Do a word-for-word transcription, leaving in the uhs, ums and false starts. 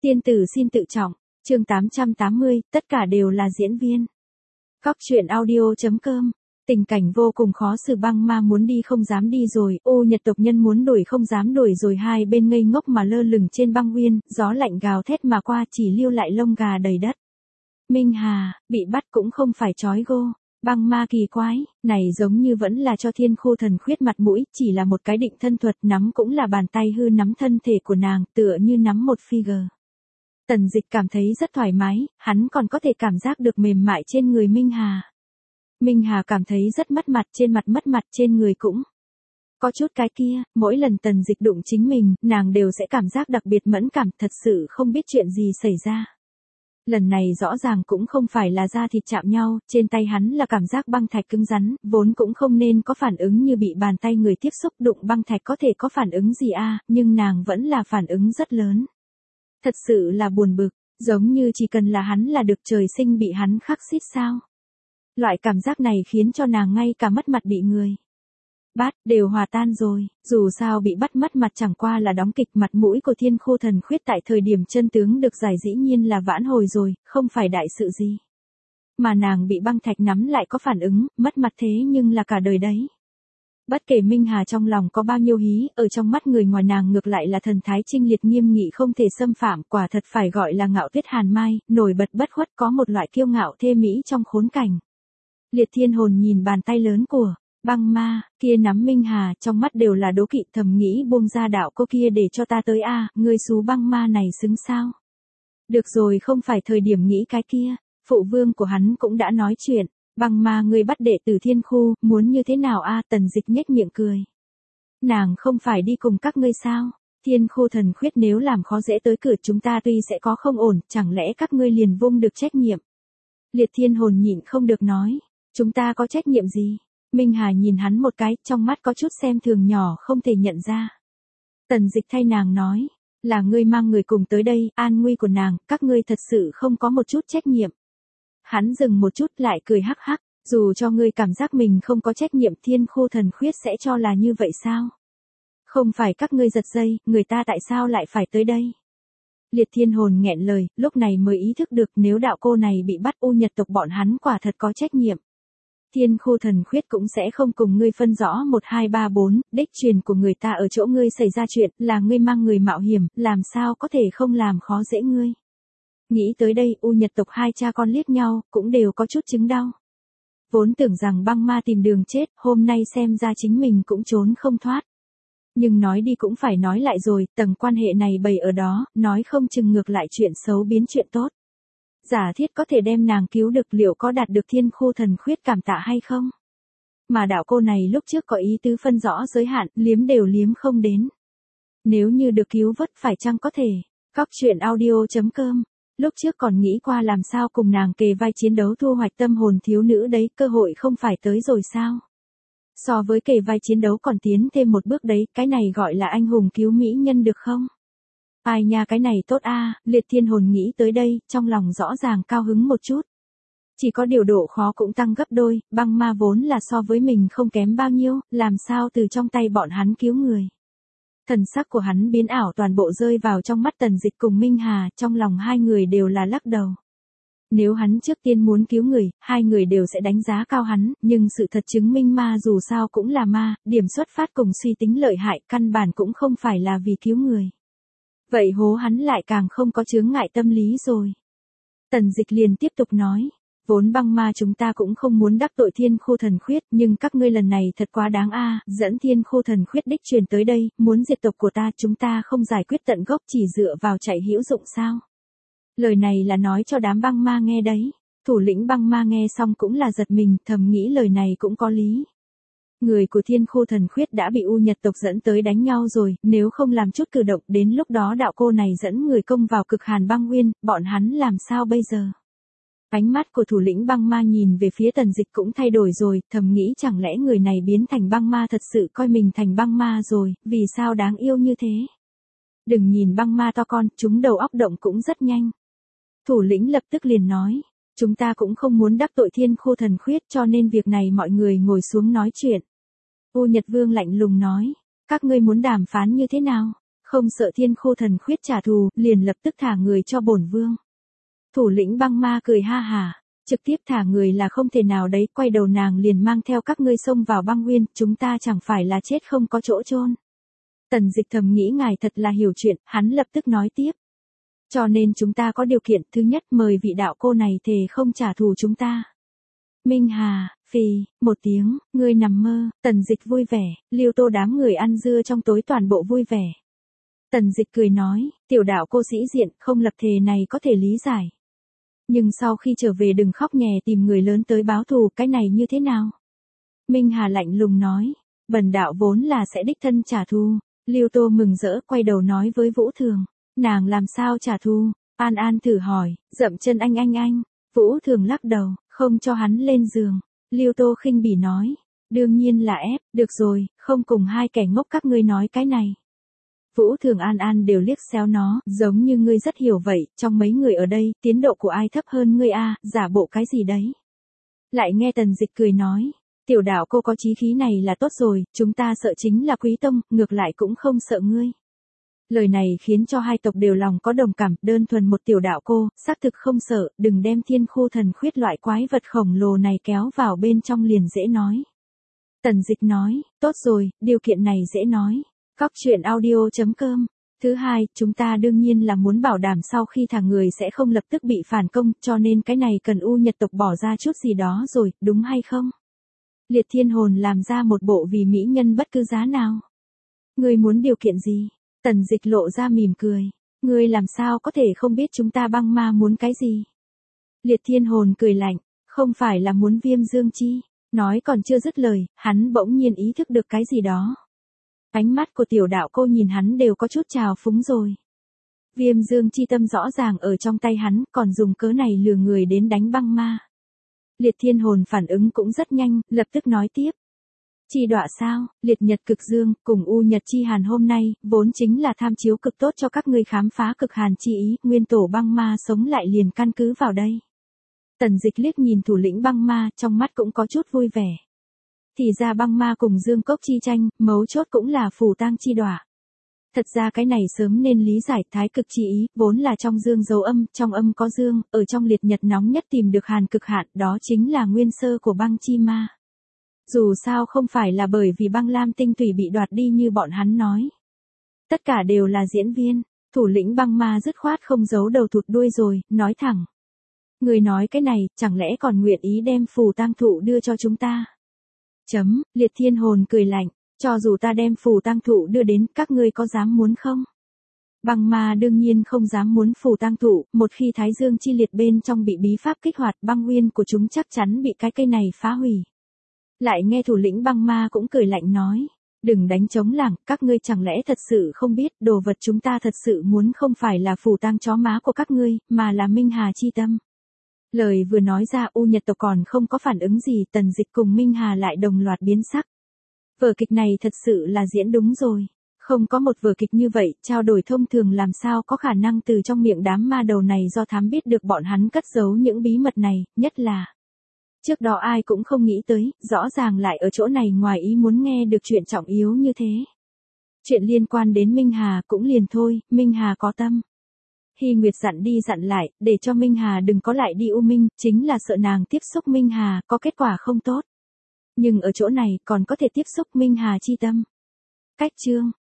Tiên tử xin tự trọng, chương tám trăm tám mươi, tất cả đều là diễn viên. Góc truyện audio chấm com. Tình cảnh vô cùng khó xử, băng ma muốn đi không dám đi rồi, ô Nhật tộc nhân muốn đuổi không dám đuổi rồi, hai bên ngây ngốc mà lơ lửng trên băng nguyên, gió lạnh gào thét mà qua, chỉ lưu lại lông gà đầy đất. Minh Hà, bị bắt cũng không phải trói gô. Băng ma kỳ quái, này giống như vẫn là cho Thiên Khu Thần Khuyết mặt mũi, chỉ là một cái định thân thuật, nắm cũng là bàn tay hư nắm thân thể của nàng, tựa như nắm một figure. Tần Dịch cảm thấy rất thoải mái, hắn còn có thể cảm giác được mềm mại trên người Minh Hà. Minh Hà cảm thấy rất mất mặt, trên mặt mất mặt, trên người cũng có chút cái kia, mỗi lần Tần Dịch đụng chính mình, nàng đều sẽ cảm giác đặc biệt mẫn cảm, thật sự không biết chuyện gì xảy ra. Lần này rõ ràng cũng không phải là da thịt chạm nhau, trên tay hắn là cảm giác băng thạch cứng rắn, vốn cũng không nên có phản ứng như bị bàn tay người tiếp xúc, đụng băng thạch có thể có phản ứng gì a, nhưng nàng vẫn là phản ứng rất lớn. Thật sự là buồn bực, giống như chỉ cần là hắn là được trời sinh bị hắn khắc xít sao. Loại cảm giác này khiến cho nàng ngay cả mất mặt bị người bắt đều hòa tan rồi, dù sao bị bắt mất mặt chẳng qua là đóng kịch, mặt mũi của Thiên Khu Thần Khuyết tại thời điểm chân tướng được giải dĩ nhiên là vãn hồi rồi, không phải đại sự gì. Mà nàng bị băng thạch nắm lại có phản ứng, mất mặt thế nhưng là cả đời đấy. Bất kể Minh Hà trong lòng có bao nhiêu hí, ở trong mắt người ngoài nàng ngược lại là thần thái trinh liệt nghiêm nghị không thể xâm phạm, quả thật phải gọi là ngạo tuyết hàn mai, nổi bật bất khuất, có một loại kiêu ngạo thê mỹ trong khốn cảnh. Liệt Thiên Hồn nhìn bàn tay lớn của băng ma, kia nắm Minh Hà, trong mắt đều là đố kỵ, thầm nghĩ buông ra đạo cô kia để cho ta tới a, ngươi xú băng ma này xứng sao. Được rồi, không phải thời điểm nghĩ cái kia, phụ vương của hắn cũng đã nói chuyện, băng ma ngươi bắt đệ tử Thiên Khu, muốn như thế nào a? Tần Dịch nhếch miệng cười. Nàng không phải đi cùng các ngươi sao? Thiên Khu Thần Khuyết nếu làm khó dễ tới cửa chúng ta tuy sẽ có không ổn, chẳng lẽ các ngươi liền vung được trách nhiệm? Liệt Thiên Hồn nhịn không được nói, chúng ta có trách nhiệm gì? Minh Hà nhìn hắn một cái, trong mắt có chút xem thường nhỏ không thể nhận ra. Tần Dịch thay nàng nói, là ngươi mang người cùng tới đây, an nguy của nàng, các ngươi thật sự không có một chút trách nhiệm. Hắn dừng một chút lại cười hắc hắc, dù cho ngươi cảm giác mình không có trách nhiệm, Thiên Khu Thần Khuyết sẽ cho là như vậy sao? Không phải các ngươi giật dây, người ta tại sao lại phải tới đây? Liệt Thiên Hồn nghẹn lời, lúc này mới ý thức được nếu đạo cô này bị bắt, u Nhật tộc bọn hắn quả thật có trách nhiệm. Thiên Khu Thần Khuyết cũng sẽ không cùng ngươi phân rõ một hai ba bốn, đích truyền của người ta ở chỗ ngươi xảy ra chuyện, là ngươi mang người mạo hiểm, làm sao có thể không làm khó dễ ngươi. Nghĩ tới đây, u Nhật tộc hai cha con liếc nhau, cũng đều có chút chứng đau. Vốn tưởng rằng băng ma tìm đường chết, hôm nay xem ra chính mình cũng trốn không thoát. Nhưng nói đi cũng phải nói lại rồi, tầng quan hệ này bày ở đó, nói không chừng ngược lại chuyện xấu biến chuyện tốt. Giả thiết có thể đem nàng cứu được, liệu có đạt được Thiên Khu Thần Khuyết cảm tạ hay không? Mà đạo cô này lúc trước có ý tứ phân rõ giới hạn, liếm đều liếm không đến. Nếu như được cứu vớt phải chăng có thể? Góc truyện audio chấm com. Lúc trước còn nghĩ qua làm sao cùng nàng kề vai chiến đấu thu hoạch tâm hồn thiếu nữ đấy, cơ hội không phải tới rồi sao? So với kề vai chiến đấu còn tiến thêm một bước đấy, cái này gọi là anh hùng cứu mỹ nhân được không? Ai nha, cái này tốt a, Liệt Thiên Hồn nghĩ tới đây, trong lòng rõ ràng cao hứng một chút. Chỉ có điều độ khó cũng tăng gấp đôi, băng ma vốn là so với mình không kém bao nhiêu, làm sao từ trong tay bọn hắn cứu người. Thần sắc của hắn biến ảo, toàn bộ rơi vào trong mắt Tần Dịch cùng Minh Hà, trong lòng hai người đều là lắc đầu. Nếu hắn trước tiên muốn cứu người, hai người đều sẽ đánh giá cao hắn, nhưng sự thật chứng minh ma dù sao cũng là ma, điểm xuất phát cùng suy tính lợi hại, căn bản cũng không phải là vì cứu người. Vậy hố hắn lại càng không có chướng ngại tâm lý rồi. Tần Dịch liền tiếp tục nói, vốn băng ma chúng ta cũng không muốn đắc tội Thiên Khu Thần Khuyết, nhưng các ngươi lần này thật quá đáng a, dẫn Thiên Khu Thần Khuyết đích truyền tới đây, muốn diệt tộc của ta, chúng ta không giải quyết tận gốc chỉ dựa vào chạy hữu dụng sao? Lời này là nói cho đám băng ma nghe đấy. Thủ lĩnh băng ma nghe xong cũng là giật mình, thầm nghĩ lời này cũng có lý. Người của Thiên Khu Thần Khuyết đã bị u Nhật tộc dẫn tới đánh nhau rồi, nếu không làm chút cử động, đến lúc đó đạo cô này dẫn người công vào cực hàn băng nguyên, bọn hắn làm sao bây giờ? Ánh mắt của thủ lĩnh băng ma nhìn về phía Tần Dịch cũng thay đổi rồi, thầm nghĩ chẳng lẽ người này biến thành băng ma thật sự coi mình thành băng ma rồi, vì sao đáng yêu như thế? Đừng nhìn băng ma to con, chúng đầu óc động cũng rất nhanh. Thủ lĩnh lập tức liền nói, chúng ta cũng không muốn đắc tội Thiên Khu Thần Khuyết, cho nên việc này mọi người ngồi xuống nói chuyện. U Nhật Vương lạnh lùng nói, các ngươi muốn đàm phán như thế nào? không sợ thiên khô thần khuyết trả thù, liền lập tức thả người cho bổn vương. Thủ lĩnh băng ma cười ha hả, trực tiếp thả người là không thể nào đấy, quay đầu nàng liền mang theo các ngươi xông vào băng nguyên, chúng ta chẳng phải là chết không có chỗ chôn. Tần Dịch thầm nghĩ ngài thật là hiểu chuyện, hắn lập tức nói tiếp. Cho nên chúng ta có điều kiện, thứ nhất mời vị đạo cô này thề không trả thù chúng ta. Minh Hà, phì, một tiếng, ngươi nằm mơ, Tần Dịch vui vẻ, Liêu Tô đám người ăn dưa trong tối toàn bộ vui vẻ. Tần Dịch cười nói, tiểu đạo cô sĩ diện, không lập thề này có thể lý giải. Nhưng sau khi trở về đừng khóc nhè tìm người lớn tới báo thù, cái này như thế nào? Minh Hà lạnh lùng nói, bần đạo vốn là sẽ đích thân trả thù. Liêu Tô mừng rỡ quay đầu nói với Vũ Thường, nàng làm sao trả thù? An An thử hỏi, dậm chân anh anh anh. Vũ Thường lắc đầu, không cho hắn lên giường. Liêu Tô khinh bỉ nói, đương nhiên là ép, được rồi, không cùng hai kẻ ngốc các ngươi nói cái này. Vũ Thường An An đều liếc xéo nó, giống như ngươi rất hiểu vậy, trong mấy người ở đây, tiến độ của ai thấp hơn ngươi a, giả bộ cái gì đấy. Lại nghe Tần Dịch cười nói, tiểu đạo cô có chí khí này là tốt rồi, chúng ta sợ chính là Quý Tông, ngược lại cũng không sợ ngươi. Lời này khiến cho hai tộc đều lòng có đồng cảm, đơn thuần một tiểu đạo cô, xác thực không sợ, đừng đem thiên khô thần khuyết loại quái vật khổng lồ này kéo vào bên trong liền dễ nói. Tần Dịch nói, tốt rồi, điều kiện này dễ nói. Cóc truyện audio chấm com. Thứ hai, chúng ta đương nhiên là muốn bảo đảm sau khi thả người sẽ không lập tức bị phản công, cho nên cái này cần U Nhật tộc bỏ ra chút gì đó rồi, đúng hay không? Liệt Thiên Hồn làm ra một bộ vì mỹ nhân bất cứ giá nào. Ngươi muốn điều kiện gì? Tần Dịch lộ ra mỉm cười. Ngươi làm sao có thể không biết chúng ta băng ma muốn cái gì? Liệt Thiên Hồn cười lạnh, không phải là muốn Viêm Dương Chi. Nói còn chưa dứt lời, hắn bỗng nhiên ý thức được cái gì đó. Ánh mắt của tiểu đạo cô nhìn hắn đều có chút trào phúng rồi. Viêm Dương Chi tâm rõ ràng ở trong tay hắn, còn dùng cớ này lừa người đến đánh băng ma. Liệt Thiên Hồn phản ứng cũng rất nhanh, lập tức nói tiếp. Chi đọa sao, liệt nhật cực dương, cùng u nhật chi hàn hôm nay, vốn chính là tham chiếu cực tốt cho các ngươi khám phá cực hàn chi ý, nguyên tổ băng ma sống lại liền căn cứ vào đây. Tần Dịch liếc nhìn thủ lĩnh băng ma, trong mắt cũng có chút vui vẻ. Thì ra băng ma cùng dương cốc chi tranh, mấu chốt cũng là phù tang chi đọa. Thật ra cái này sớm nên lý giải, thái cực chi ý, vốn là trong dương dấu âm, trong âm có dương, ở trong liệt nhật nóng nhất tìm được hàn cực hạn, đó chính là nguyên sơ của băng chi ma. Dù sao không phải là bởi vì băng lam tinh tủy bị đoạt đi như bọn hắn nói. Tất cả đều là diễn viên, thủ lĩnh băng ma dứt khoát không giấu đầu thụt đuôi rồi, nói thẳng. Người nói cái này, chẳng lẽ còn nguyện ý đem phù tang thụ đưa cho chúng ta? Chấm, Liệt Thiên Hồn cười lạnh, cho dù ta đem phù tang thụ đưa đến, các ngươi có dám muốn không? Băng ma đương nhiên không dám muốn phù tang thụ, một khi Thái Dương chi liệt bên trong bị bí pháp kích hoạt, băng nguyên của chúng chắc chắn bị cái cây này phá hủy. Lại nghe thủ lĩnh băng ma cũng cười lạnh nói, đừng đánh trống lảng, các ngươi chẳng lẽ thật sự không biết, đồ vật chúng ta thật sự muốn không phải là phù tang chó má của các ngươi, mà là Minh Hà chi tâm. Lời vừa nói ra U Nhật tộc còn không có phản ứng gì, Tần Dịch cùng Minh Hà lại đồng loạt biến sắc. Vở kịch này thật sự là diễn đúng rồi. Không có một vở kịch như vậy, trao đổi thông thường làm sao có khả năng từ trong miệng đám ma đầu này do thám biết được bọn hắn cất giấu những bí mật này, nhất là. Trước đó ai cũng không nghĩ tới, rõ ràng lại ở chỗ này ngoài ý muốn nghe được chuyện trọng yếu như thế. Chuyện liên quan đến Minh Hà cũng liền thôi, Minh Hà có tâm. Hy Nguyệt dặn đi dặn lại, để cho Minh Hà đừng có lại đi U Minh, chính là sợ nàng tiếp xúc Minh Hà, có kết quả không tốt. Nhưng ở chỗ này còn có thể tiếp xúc Minh Hà chi tâm. Cách chương.